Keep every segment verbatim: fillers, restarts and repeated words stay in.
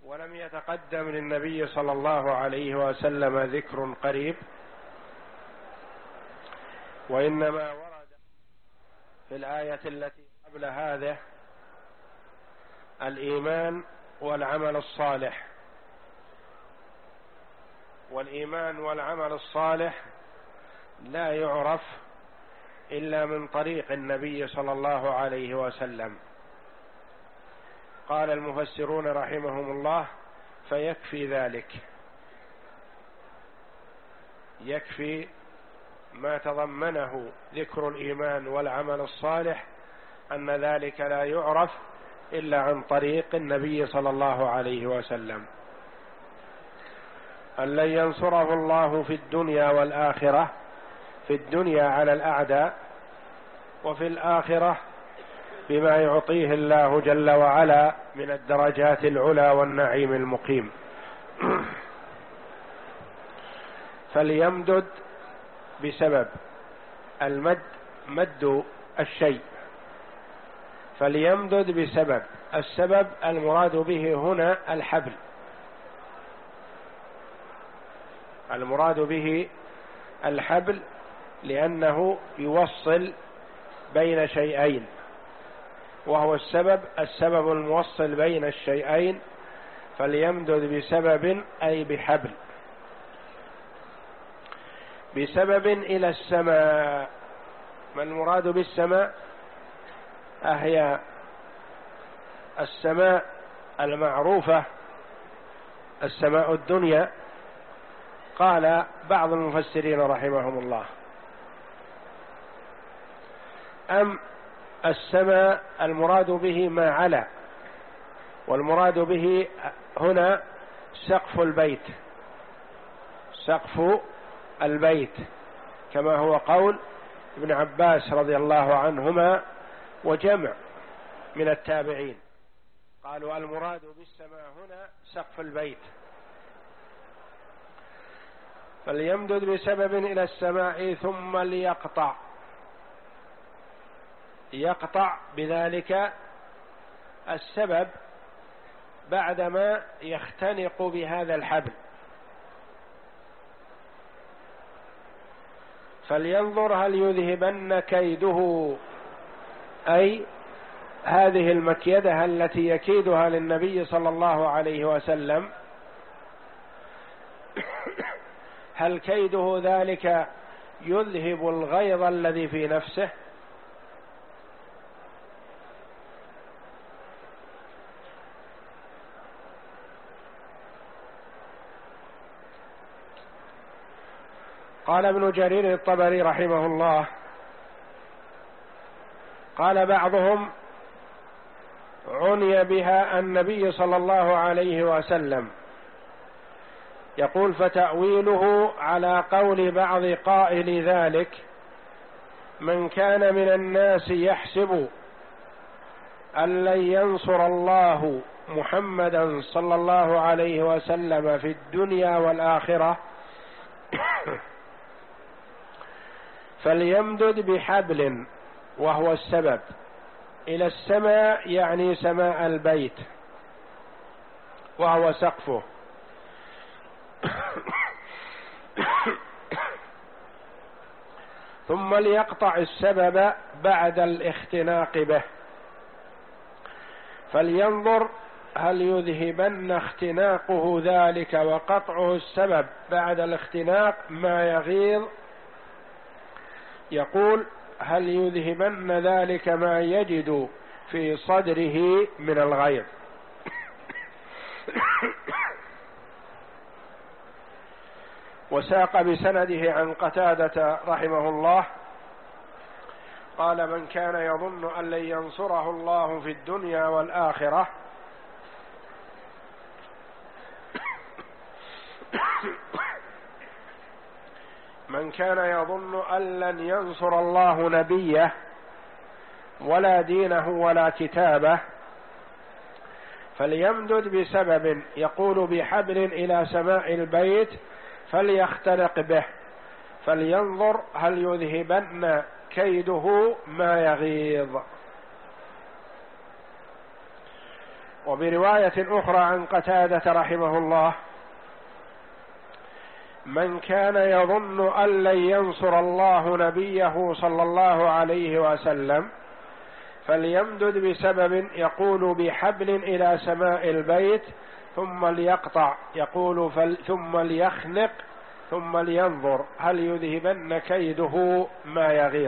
ولم يتقدم للنبي صلى الله عليه وسلم ذكر قريب، وإنما ورد في الآية التي قبل هذه الإيمان والعمل الصالح، والإيمان والعمل الصالح لا يعرف إلا من طريق النبي صلى الله عليه وسلم. قال المفسرون رحمهم الله: فيكفي ذلك، يكفي ما تضمنه ذكر الإيمان والعمل الصالح أن ذلك لا يعرف إلا عن طريق النبي صلى الله عليه وسلم. أن لن ينصره الله في الدنيا والآخرة، في الدنيا على الأعداء، وفي الآخرة بما يعطيه الله جل وعلا من الدرجات العلى والنعيم المقيم. فليمدد بسبب المد، مد الشيء، فليمدد بسبب، السبب المراد به هنا الحبل، المراد به الحبل لأنه يوصل بين شيئين، وهو السبب، السبب الموصل بين الشيئين. فليمدد بسبب أي بحبل، بسبب إلى السماء. ما المراد بالسماء؟ أهي السماء المعروفة، السماء الدنيا. قال بعض المفسرين رحمهم الله: أم السماء المراد به ما علا، والمراد به هنا سقف البيت، سقف البيت، كما هو قول ابن عباس رضي الله عنهما وجمع من التابعين، قالوا المراد بالسماء هنا سقف البيت. فليمدد بسبب إلى السماء ثم ليقطع، يقطع بذلك السبب بعدما يختنق بهذا الحبل. فلينظر هل يذهبن كيده، أي هذه المكيدة التي يكيدها للنبي صلى الله عليه وسلم، هل كيده ذلك يذهب الغيظ الذي في نفسه؟ قال ابن جرير الطبري رحمه الله: قال بعضهم عني بها النبي صلى الله عليه وسلم، يقول: فتأويله على قول بعض قائل ذلك من كان من الناس يحسب أن لن ينصر الله محمدا صلى الله عليه وسلم في الدنيا والآخرة فليمدد بحبل، وهو السبب، إلى السماء، يعني سماء البيت، وهو سقفه. ثم ليقطع السبب بعد الاختناق به، فلينظر هل يذهبن اختناقه ذلك وقطعه السبب بعد الاختناق ما يغيظ. يقول: هل يذهبن ذلك ما يجد في صدره من الغيظ. وساق بسنده عن قتادة رحمه الله قال: من كان يظن أن لن ينصره الله في الدنيا والآخرة من كان يظن أن لن ينصر الله نبيه ولا دينه ولا كتابه فليمدد بسبب، يقول بحبل إلى سماء البيت، فليختنق به، فلينظر هل يذهبن كيده ما يغيظ. وبرواية أخرى عن قتادة رحمه الله: من كان يظن أن لن ينصر الله نبيه صلى الله عليه وسلم فليمدد بسبب، يقول بحبل إلى سماء البيت ثم ليقطع، يقول فل ثم ليخنق ثم لينظر هل يذهبن كيده ما يغيظ.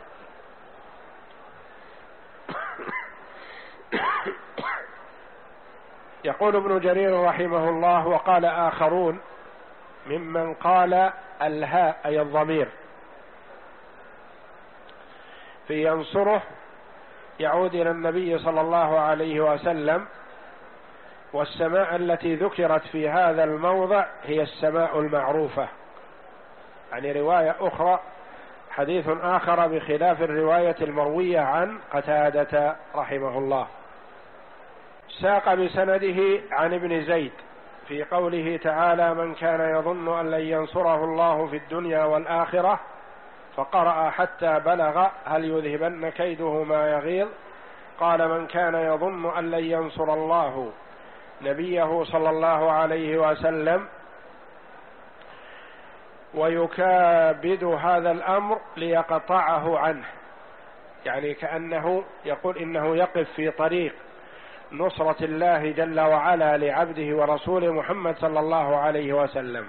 يقول ابن جرير رحمه الله: وقال آخرون ممن قال الهاء أي الضمير في ينصره يعود إلى النبي صلى الله عليه وسلم، والسماء التي ذكرت في هذا الموضع هي السماء المعروفة. يعني رواية أخرى، حديث آخر بخلاف الرواية المروية عن قتادة رحمه الله. ساق بسنده عن ابن زيد في قوله تعالى: من كان يظن أن لن ينصره الله في الدنيا والآخرة، فقرأ حتى بلغ هل يذهبن كيده ما يغيظ. قال: من كان يظن أن لن ينصر الله نبيه صلى الله عليه وسلم ويكابد هذا الأمر ليقطعه عنه، يعني كأنه يقول إنه يقف في طريق نصرة الله جل وعلا لعبده ورسوله محمد صلى الله عليه وسلم،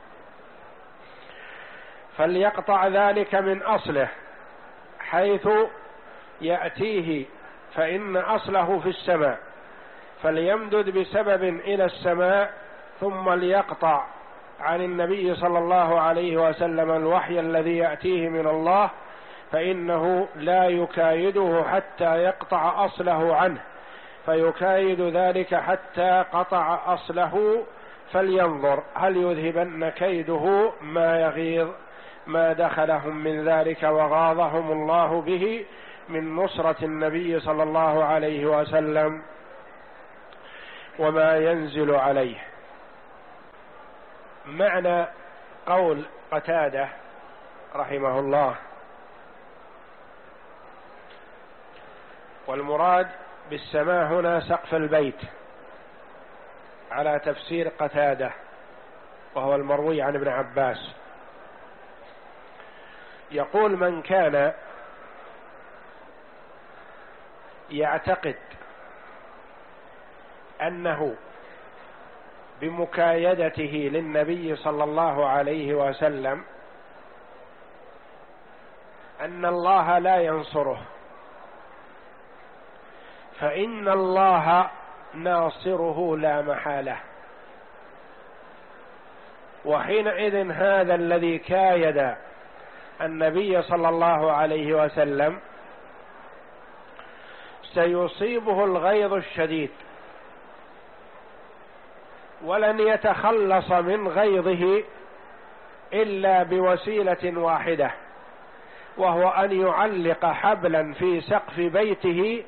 فليقطع ذلك من أصله حيث يأتيه، فإن أصله في السماء، فليمدد بسبب إلى السماء ثم ليقطع عن النبي صلى الله عليه وسلم الوحي الذي يأتيه من الله، فإنه لا يكايده حتى يقطع أصله عنه، فيكايد ذلك حتى قطع أصله، فلينظر هل يذهبن كيده ما يغيظ ما دخلهم من ذلك وغاضهم الله به من نصرة النبي صلى الله عليه وسلم وما ينزل عليه. معنى قول قتادة رحمه الله: والمراد بالسماء هنا سقف البيت، على تفسير قتادة وهو المروي عن ابن عباس. يقول: من كان يعتقد أنه بمكايدته للنبي صلى الله عليه وسلم أن الله لا ينصره، فإن الله ناصره لا محالة، وحينئذ هذا الذي كايد النبي صلى الله عليه وسلم سيصيبه الغيظ الشديد، ولن يتخلص من غيظه إلا بوسيلة واحدة، وهو أن يعلق حبلا في سقف بيته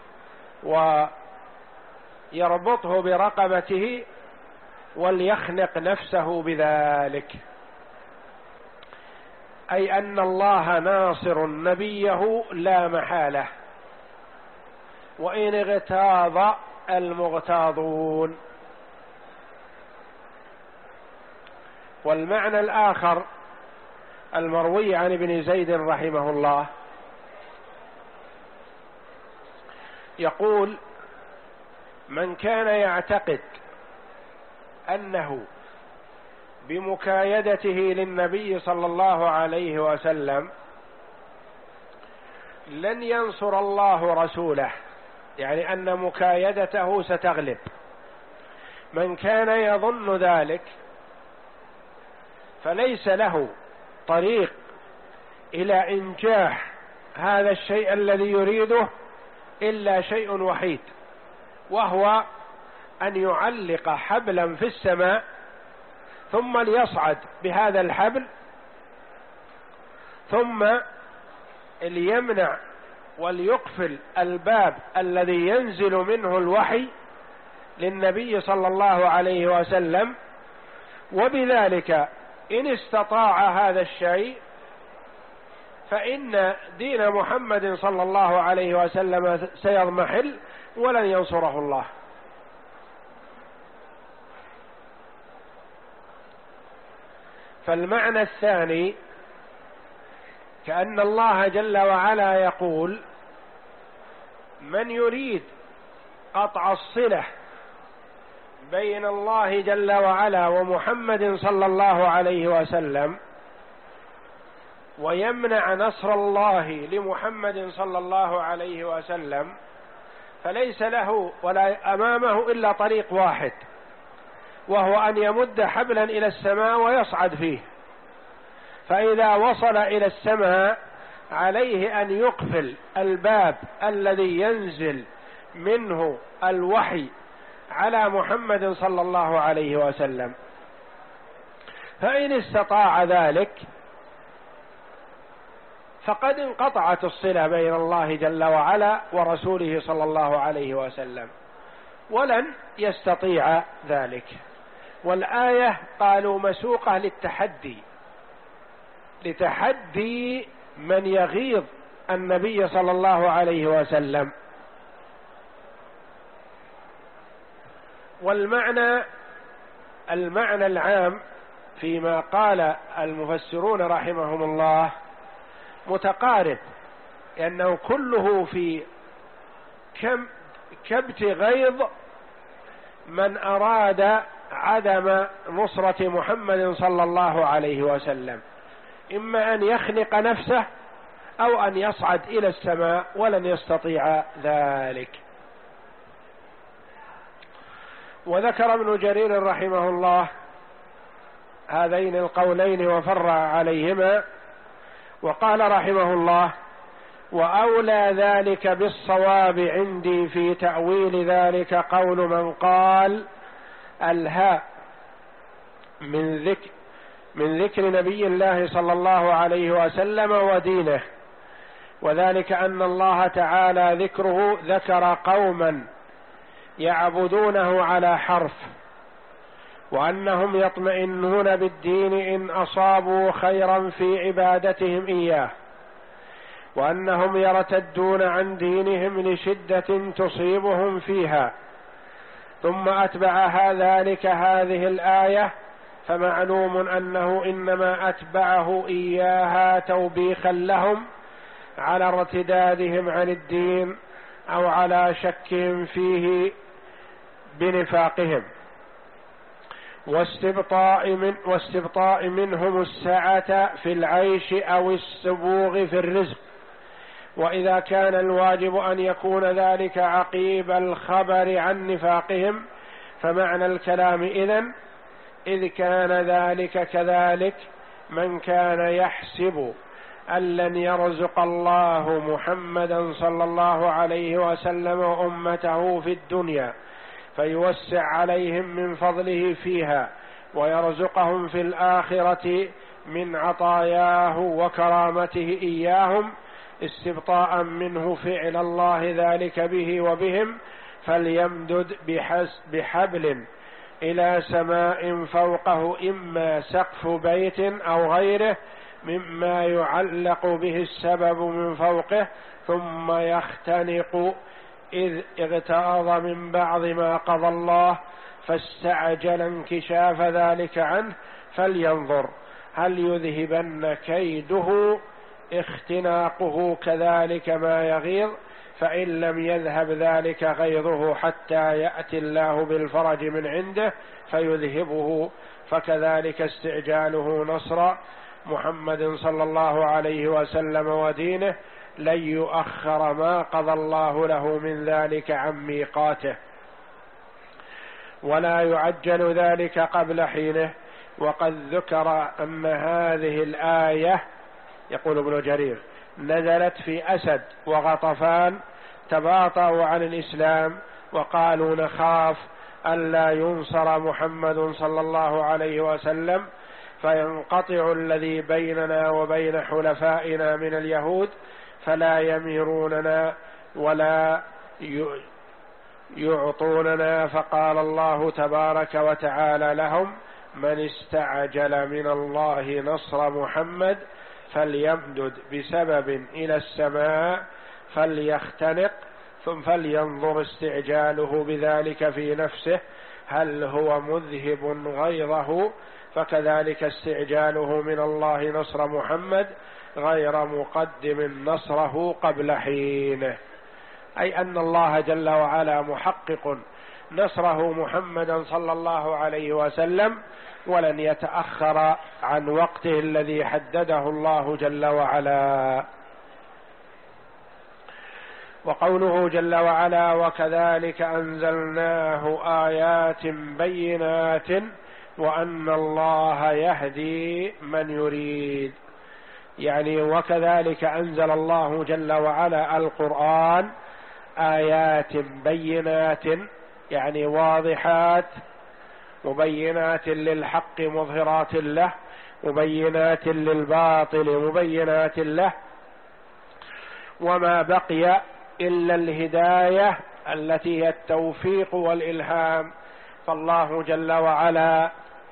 ويربطه برقبته وليخنق نفسه بذلك، أي أن الله ناصر نبيه لا محالة، وإن اغتاظ المغتاظون. والمعنى الآخر المروي عن ابن زيد رحمه الله يقول: من كان يعتقد أنه بمكايدته للنبي صلى الله عليه وسلم لن ينصر الله رسوله، يعني أن مكايدته ستغلب، من كان يظن ذلك فليس له طريق إلى إنجاح هذا الشيء الذي يريده إلا شيء وحيد، وهو أن يعلق حبلا في السماء ثم ليصعد بهذا الحبل، ثم ليمنع وليقفل الباب الذي ينزل منه الوحي للنبي صلى الله عليه وسلم، وبذلك إن استطاع هذا الشيء فإن دين محمد صلى الله عليه وسلم سيضمحل ولن ينصره الله. فالمعنى الثاني كأن الله جل وعلا يقول: من يريد قطع الصلة بين الله جل وعلا ومحمد صلى الله عليه وسلم ويمنع نصر الله لمحمد صلى الله عليه وسلم، فليس له ولا أمامه إلا طريق واحد، وهو أن يمد حبلا إلى السماء ويصعد فيه. فإذا وصل إلى السماء عليه أن يقفل الباب الذي ينزل منه الوحي على محمد صلى الله عليه وسلم. فإن استطاع ذلك فقد انقطعت الصلة بين الله جل وعلا ورسوله صلى الله عليه وسلم، ولن يستطيع ذلك. والآية قالوا مسوقة للتحدي، لتحدي من يغيظ النبي صلى الله عليه وسلم. والمعنى المعنى العام فيما قال المفسرون رحمهم الله متقارب، لأنه كله في كم كبت غيظ من أراد عدم نصرة محمد صلى الله عليه وسلم، إما أن يخنق نفسه أو أن يصعد إلى السماء، ولن يستطيع ذلك. وذكر ابن جرير رحمه الله هذين القولين وفرع عليهما، وقال رحمه الله: وأولى ذلك بالصواب عندي في تأويل ذلك قول من قال الهاء من ذكر من ذكر نبي الله صلى الله عليه وسلم ودينه، وذلك أن الله تعالى ذكره ذكر قوما يعبدونه على حرف، وأنهم يطمئنون بالدين إن أصابوا خيرا في عبادتهم إياه، وأنهم يرتدون عن دينهم لشدة تصيبهم فيها. ثم أتبعها ذلك هذه الآية، فمعلوم أنه إنما أتبعه إياها توبيخا لهم على ارتدادهم عن الدين أو على شكهم فيه بنفاقهم، واستبطاء, من واستبطاء منهم السعة في العيش أو السبوغ في الرزق. وإذا كان الواجب أن يكون ذلك عقيب الخبر عن نفاقهم، فمعنى الكلام إذن إذ كان ذلك كذلك من كان يحسب أن لن يرزق الله محمدا صلى الله عليه وسلم وأمته في الدنيا فيوسع عليهم من فضله فيها ويرزقهم في الآخرة من عطاياه وكرامته إياهم، استبطاء منه فعل الله ذلك به وبهم، فليمدد بحبل إلى سماء فوقه، إما سقف بيت أو غيره مما يعلق به السبب من فوقه، ثم يختنق إذ اغتاظ من بعض ما قضى الله فاستعجل انكشاف ذلك عنه، فلينظر هل يذهبن كيده اختناقه كذلك ما يغيظ، فإن لم يذهب ذلك غيظه حتى يأتي الله بالفرج من عنده فيذهبه، فكذلك استعجاله نصر محمد صلى الله عليه وسلم ودينه لن يؤخر ما قضى الله له من ذلك عن ميقاته، ولا يعجل ذلك قبل حينه. وقد ذكر أن هذه الآية، يقول ابن جرير، نزلت في أسد وغطفان تباطؤوا عن الإسلام وقالوا نخاف ألا ينصر محمد صلى الله عليه وسلم فينقطع الذي بيننا وبين حلفائنا من اليهود فلا يميروننا ولا يعطوننا، فقال الله تبارك وتعالى لهم: من استعجل من الله نصر محمد فليمدد بسبب إلى السماء فليختنق ثم فلينظر استعجاله بذلك في نفسه، هل هو مذهب غيظه؟ فكذلك استعجاله من الله نصر محمد غير مقدم نصره قبل حينه، أي أن الله جل وعلا محقق نصره محمدا صلى الله عليه وسلم، ولن يتأخر عن وقته الذي حدده الله جل وعلا. وقوله جل وعلا: وكذلك أنزلناه آيات بينات وأن الله يهدي من يريد، يعني وكذلك أنزل الله جل وعلا القرآن آيات بينات، يعني واضحات مبينات للحق مظهرات له، مبينات للباطل مبينات له، وما بقي إلا الهداية التي هي التوفيق والإلهام، فالله جل وعلا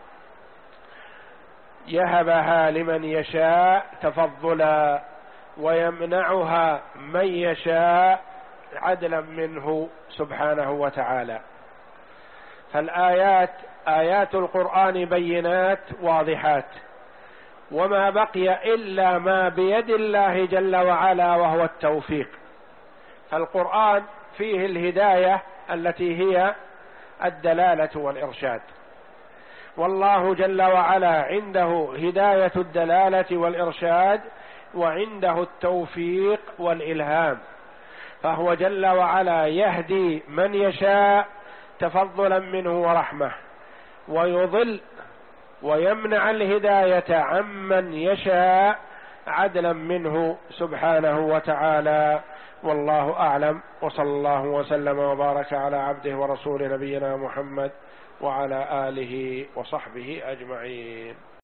يهبها لمن يشاء تفضلا ويمنعها من يشاء عدلا منه سبحانه وتعالى. فالآيات آيات القرآن بينات واضحات، وما بقي إلا ما بيد الله جل وعلا وهو التوفيق. فالقرآن فيه الهداية التي هي الدلالة والإرشاد، والله جل وعلا عنده هداية الدلالة والإرشاد وعنده التوفيق والإلهام، فهو جل وعلا يهدي من يشاء تفضلا منه ورحمة، ويضل ويمنع الهداية عمن يشاء عدلا منه سبحانه وتعالى. والله أعلم، وصلى الله وسلم وبارك على عبده ورسول نبينا محمد وعلى آله وصحبه أجمعين.